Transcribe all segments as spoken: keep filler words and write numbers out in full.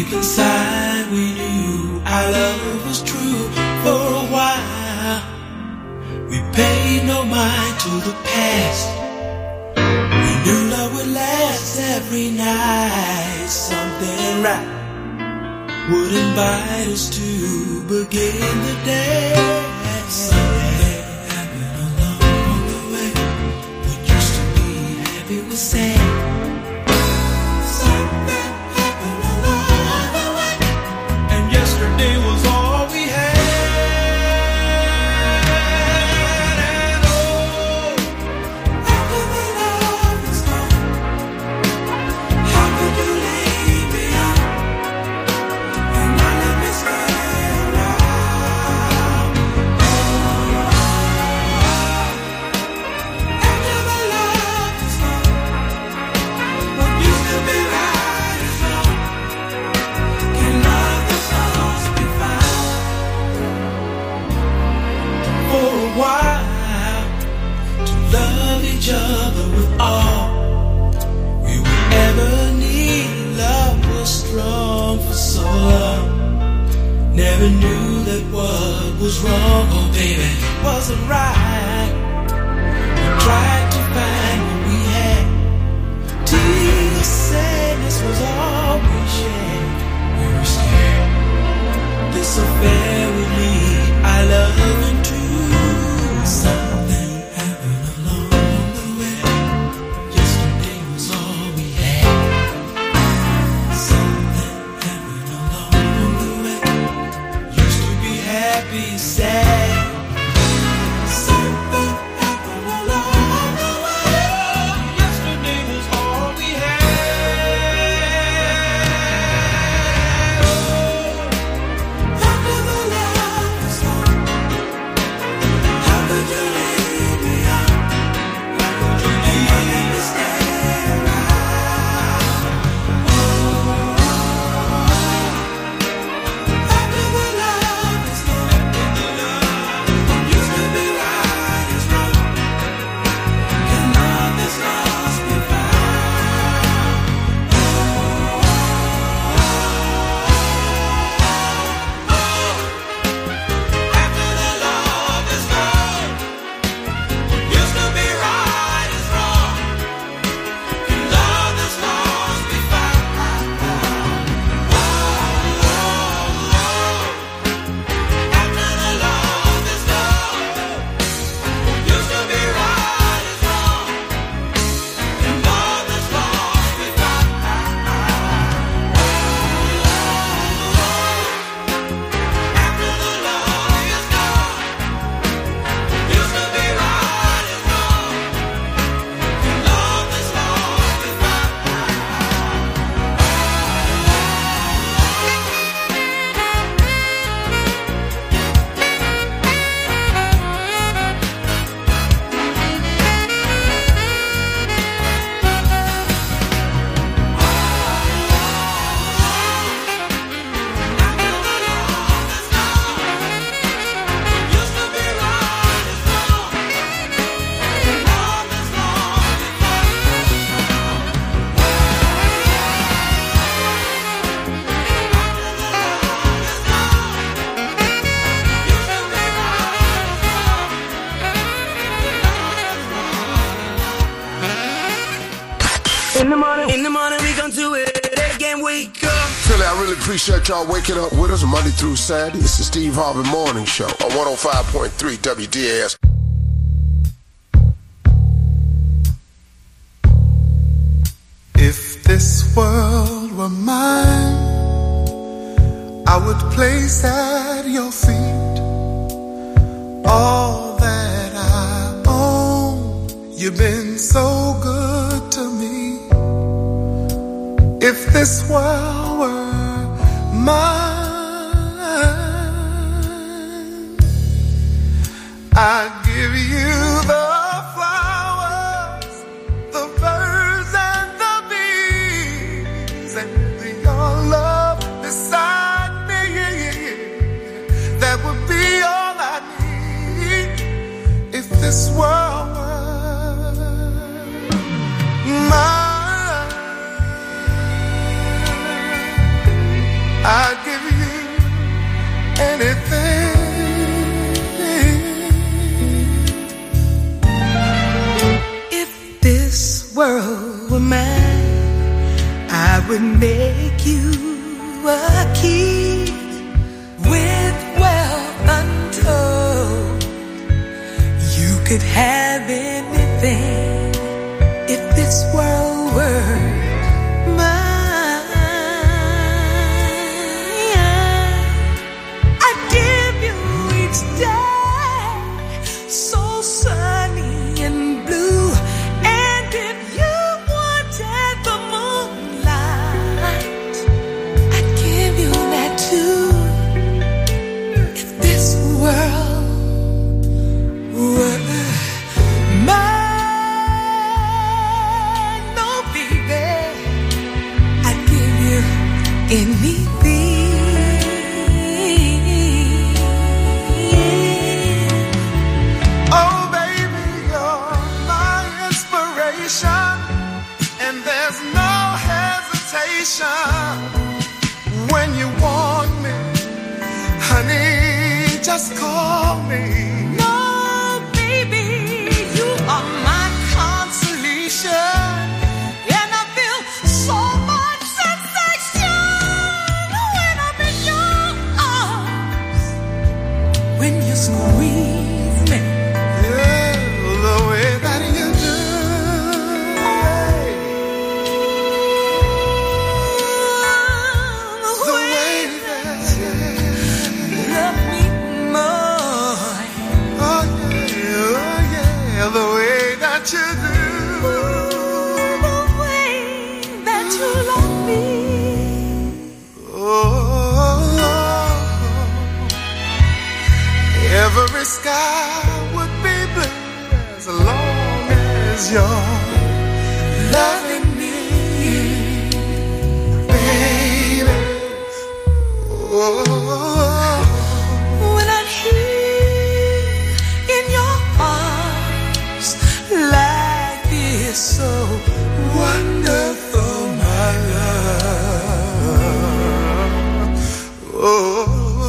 Deep inside we knew our love was true. For a while we paid no mind to the past. We knew love would last every night. Something right would invite us to begin the day. Something happened along the way. What used to be happy was sad. Something happened along the way, and yesterday was all we had. And oh, after the love is gone, how could you leave me out? And not let me stay around. Oh, after the love is gone, what used to be right is wrong. Can love that's lost be found? For a while, to love each other with all we would ever need. Love was strong for so long. Never knew that what was wrong, oh baby, wasn't right. We tried to find what we had. Tears, sadness was all we shared. We were scared this affair would lead our love into something happened along the way. Yesterday was all we had. Something happened along the way. Used to be happy, sad. Something happened along the way. Yesterday was all we had. After the love was gone, how could you leave me out? How could you leave me stay around? Oh, after the love is gone, what used to be right is wrong. Can love that's lost be found? Oh, after the love is gone, what used to be right is wrong. Can love that's lost be found? After the love is gone, what used to be right is wrong. Can love that's lost be found? After the love is gone, what used to be right is wrong. Can love that's lost be found? In the morning, in the morning, we gon' do it again. Wake up. Philly, I really appreciate y'all waking up with us Monday through Saturday. It's the Steve Harvey Morning Show on one oh five point three W D A S. If this world were mine, I would place at your feet all that I own. You've been so good to me. If this world were mine, I'd give you the flowers, the birds and the bees, and your love beside me. That would be all I need. If this world were mine. would make you a key with wealth untold. You could have anything if this world were mine. I'd give you each day so sunny and blue. And if you wanted the moonlight, I'd give you that too. If this world were mine, no baby, I'd give you anything. Oh, baby, you're my inspiration, and there's no hesitation when you want me, honey, just call me. No, baby, you are my consolation, and I feel so much sensation when I'm in your arms. When you squeeze me, Yeah, the way that you do. The way that you love me more. Oh yeah, oh yeah, the way that you do. The way that you love me. Oh, every sky would be blue as long as you're loving me, baby. Oh. When I'm here in your arms, life is so Wonderful, my love. Oh,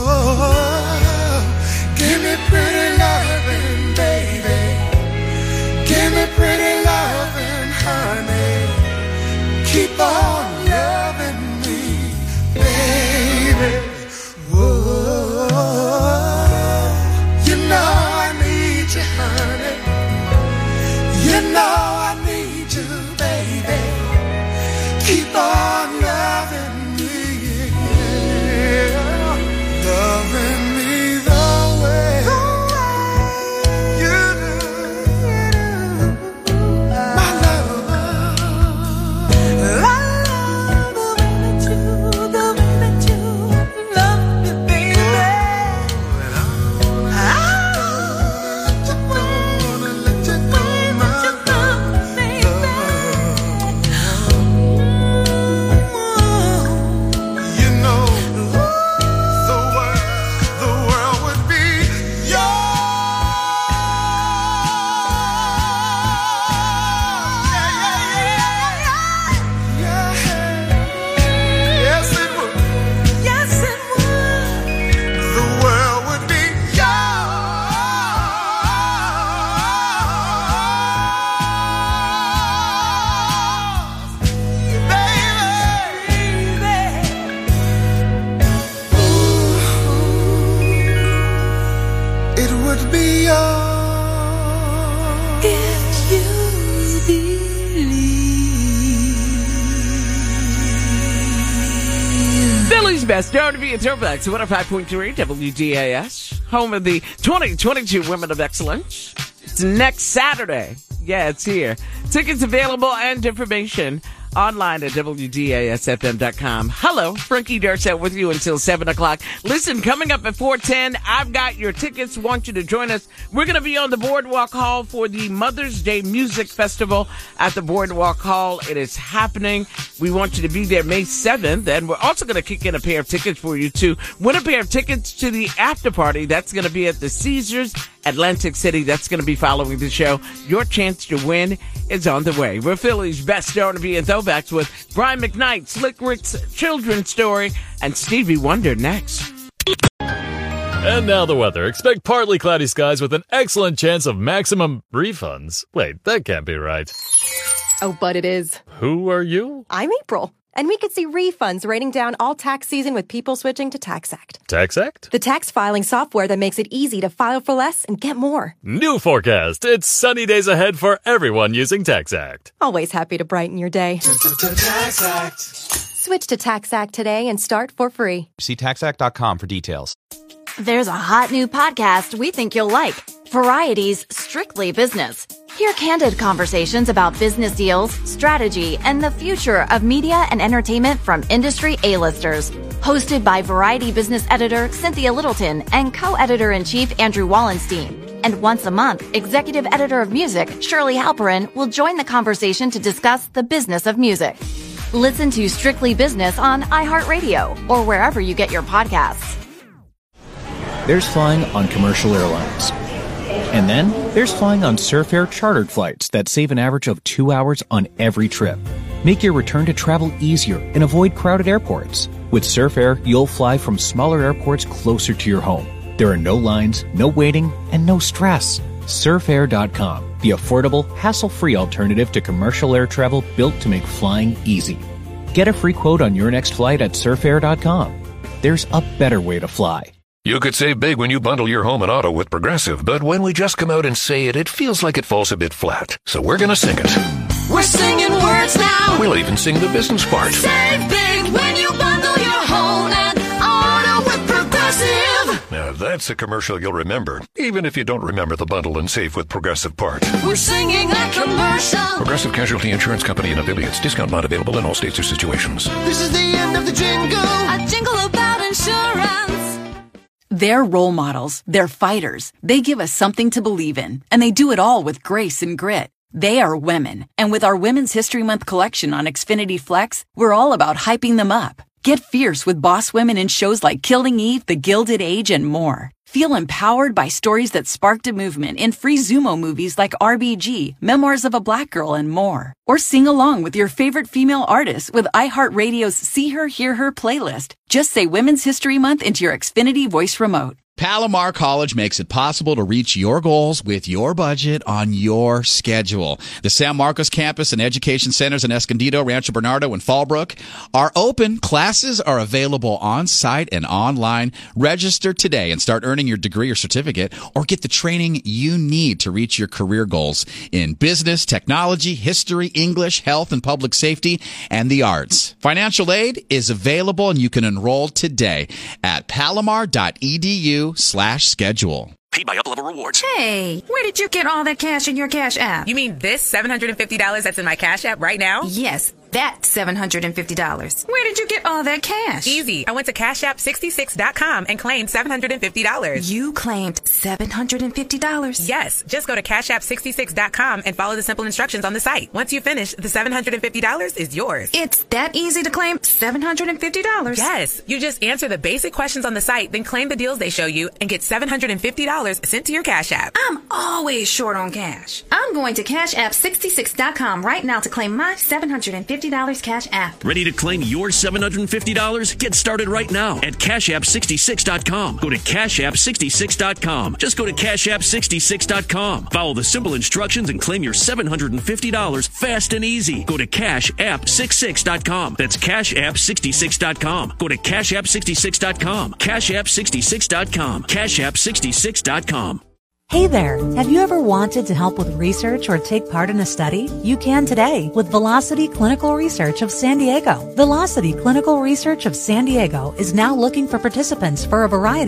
give me pretty loving, baby. Give me pretty loving, honey. Keep on loving me, baby. Whoa, you know I need you, honey. You know I need you, baby. Keep on loving me, yeah. Loving me the way you do, my love. I love the way that you, the way that you love me, baby. I love the way Let you go, my that you love me, baby. You know, the world, the world would be yours. Yeah, yeah, yeah. Yes, it would. Yes, it would. The world would be yours, baby. It would be yours. If you believe. Philly's best R and B and throwbacks, one oh five point three W D A S, home of the twenty twenty-two Women of Excellence. It's next Saturday. Yeah, it's here. Tickets available and information online at W D A S F M dot com. Hello, Frankie Darcel with you until seven o'clock. Listen, coming up at four ten, I've got your tickets. Want you to join us. We're going to be on the Boardwalk Hall for the Mother's Day Music Festival at the Boardwalk Hall. It is happening. We want you to be there May seventh, and we're also going to kick in a pair of tickets for you to win a pair of tickets to the after party. That's going to be at the Caesars, Atlantic City. That's going to be following the show. Your chance to win is on the way. We're Philly's best R and B and throwbacks with Brian McKnight, Slick Rick's Children's Story, and Stevie Wonder next. And now the weather. Expect partly cloudy skies with an excellent chance of maximum refunds. Wait, that can't be right. Oh, but it is. Who are you? I'm April. And we could see refunds raining down all tax season with people switching to TaxAct. TaxAct? The tax filing software that makes it easy to file for less and get more. New forecast. It's sunny days ahead for everyone using TaxAct. Always happy to brighten your day. TaxAct. Switch to TaxAct today and start for free. See tax act dot com for details. There's a hot new podcast we think you'll like. Variety's Strictly Business. Hear candid conversations about business deals, strategy, and the future of media and entertainment from industry A-listers. Hosted by Variety business editor Cynthia Littleton and co-editor-in-chief Andrew Wallenstein. And once a month, executive editor of music Shirley Halperin will join the conversation to discuss the business of music. Listen to Strictly Business on iHeartRadio or wherever you get your podcasts. There's flying on commercial airlines. And then there's flying on Surf Air chartered flights that save an average of two hours on every trip. Make your return to travel easier and avoid crowded airports. With Surf Air, you'll fly from smaller airports closer to your home. There are no lines, no waiting, and no stress. surf air dot com, the affordable, hassle-free alternative to commercial air travel built to make flying easy. Get a free quote on your next flight at surf air dot com. There's a better way to fly. You could save big when you bundle your home and auto with Progressive, but when we just come out and say it, it feels like it falls a bit flat. So we're gonna sing it. We're singing words now. We'll even sing the business part. Save big when you bundle your home and auto with Progressive. Now that's a commercial you'll remember, even if you don't remember the bundle and save with Progressive part. We're singing that commercial. Progressive Casualty Insurance Company and affiliates. Discount not available in all states or situations. This is the end of the jingle. A jingle about insurance. They're role models. They're fighters. They give us something to believe in, and they do it all with grace and grit. They are women, and with our Women's History Month collection on Xfinity Flex, we're all about hyping them up. Get fierce with boss women in shows like Killing Eve, The Gilded Age, and more. Feel empowered by stories that sparked a movement in free Zumo movies like R B G, Memoirs of a Black Girl, and more. Or sing along with your favorite female artists with iHeartRadio's See Her, Hear Her playlist. Just say Women's History Month into your Xfinity voice remote. Palomar College makes it possible to reach your goals with your budget on your schedule. The San Marcos campus and education centers in Escondido, Rancho Bernardo, and Fallbrook are open. Classes are available on-site and online. Register today and start earning your degree or certificate, or get the training you need to reach your career goals in business, technology, history, English, health and public safety, and the arts. Financial aid is available, and you can enroll today at palomar dot e d u slash schedule. Paid by Up-Level Rewards. Hey, where did you get all that cash in your Cash App? You mean this seven hundred fifty dollars that's in my Cash App right now? Yes, that seven hundred fifty dollars. Where did you get all that cash? Easy. I went to cash app sixty-six dot com and claimed seven hundred fifty dollars. You claimed seven hundred fifty dollars? Yes. Just go to cash app sixty-six dot com and follow the simple instructions on the site. Once you finish, the seven hundred fifty dollars is yours. It's that easy to claim seven hundred fifty dollars? Yes. You just answer the basic questions on the site, then claim the deals they show you and get seven hundred fifty dollars sent to your Cash App. I'm always short on cash. I'm going to cash app sixty-six dot com right now to claim my seven hundred fifty dollars Cash App. Ready to claim your seven hundred fifty dollars? Get started right now at cash app sixty-six dot com. Go to cash app sixty-six dot com. Just go to cash app sixty-six dot com. Follow the simple instructions and claim your seven hundred fifty dollars fast and easy. Go to cash app sixty-six dot com. That's cash app sixty-six dot com. Go to cash app sixty-six dot com. cash app sixty-six dot com. cash app sixty-six dot com. Hey there! Have you ever wanted to help with research or take part in a study? You can today with Velocity Clinical Research of San Diego. Velocity Clinical Research of San Diego is now looking for participants for a variety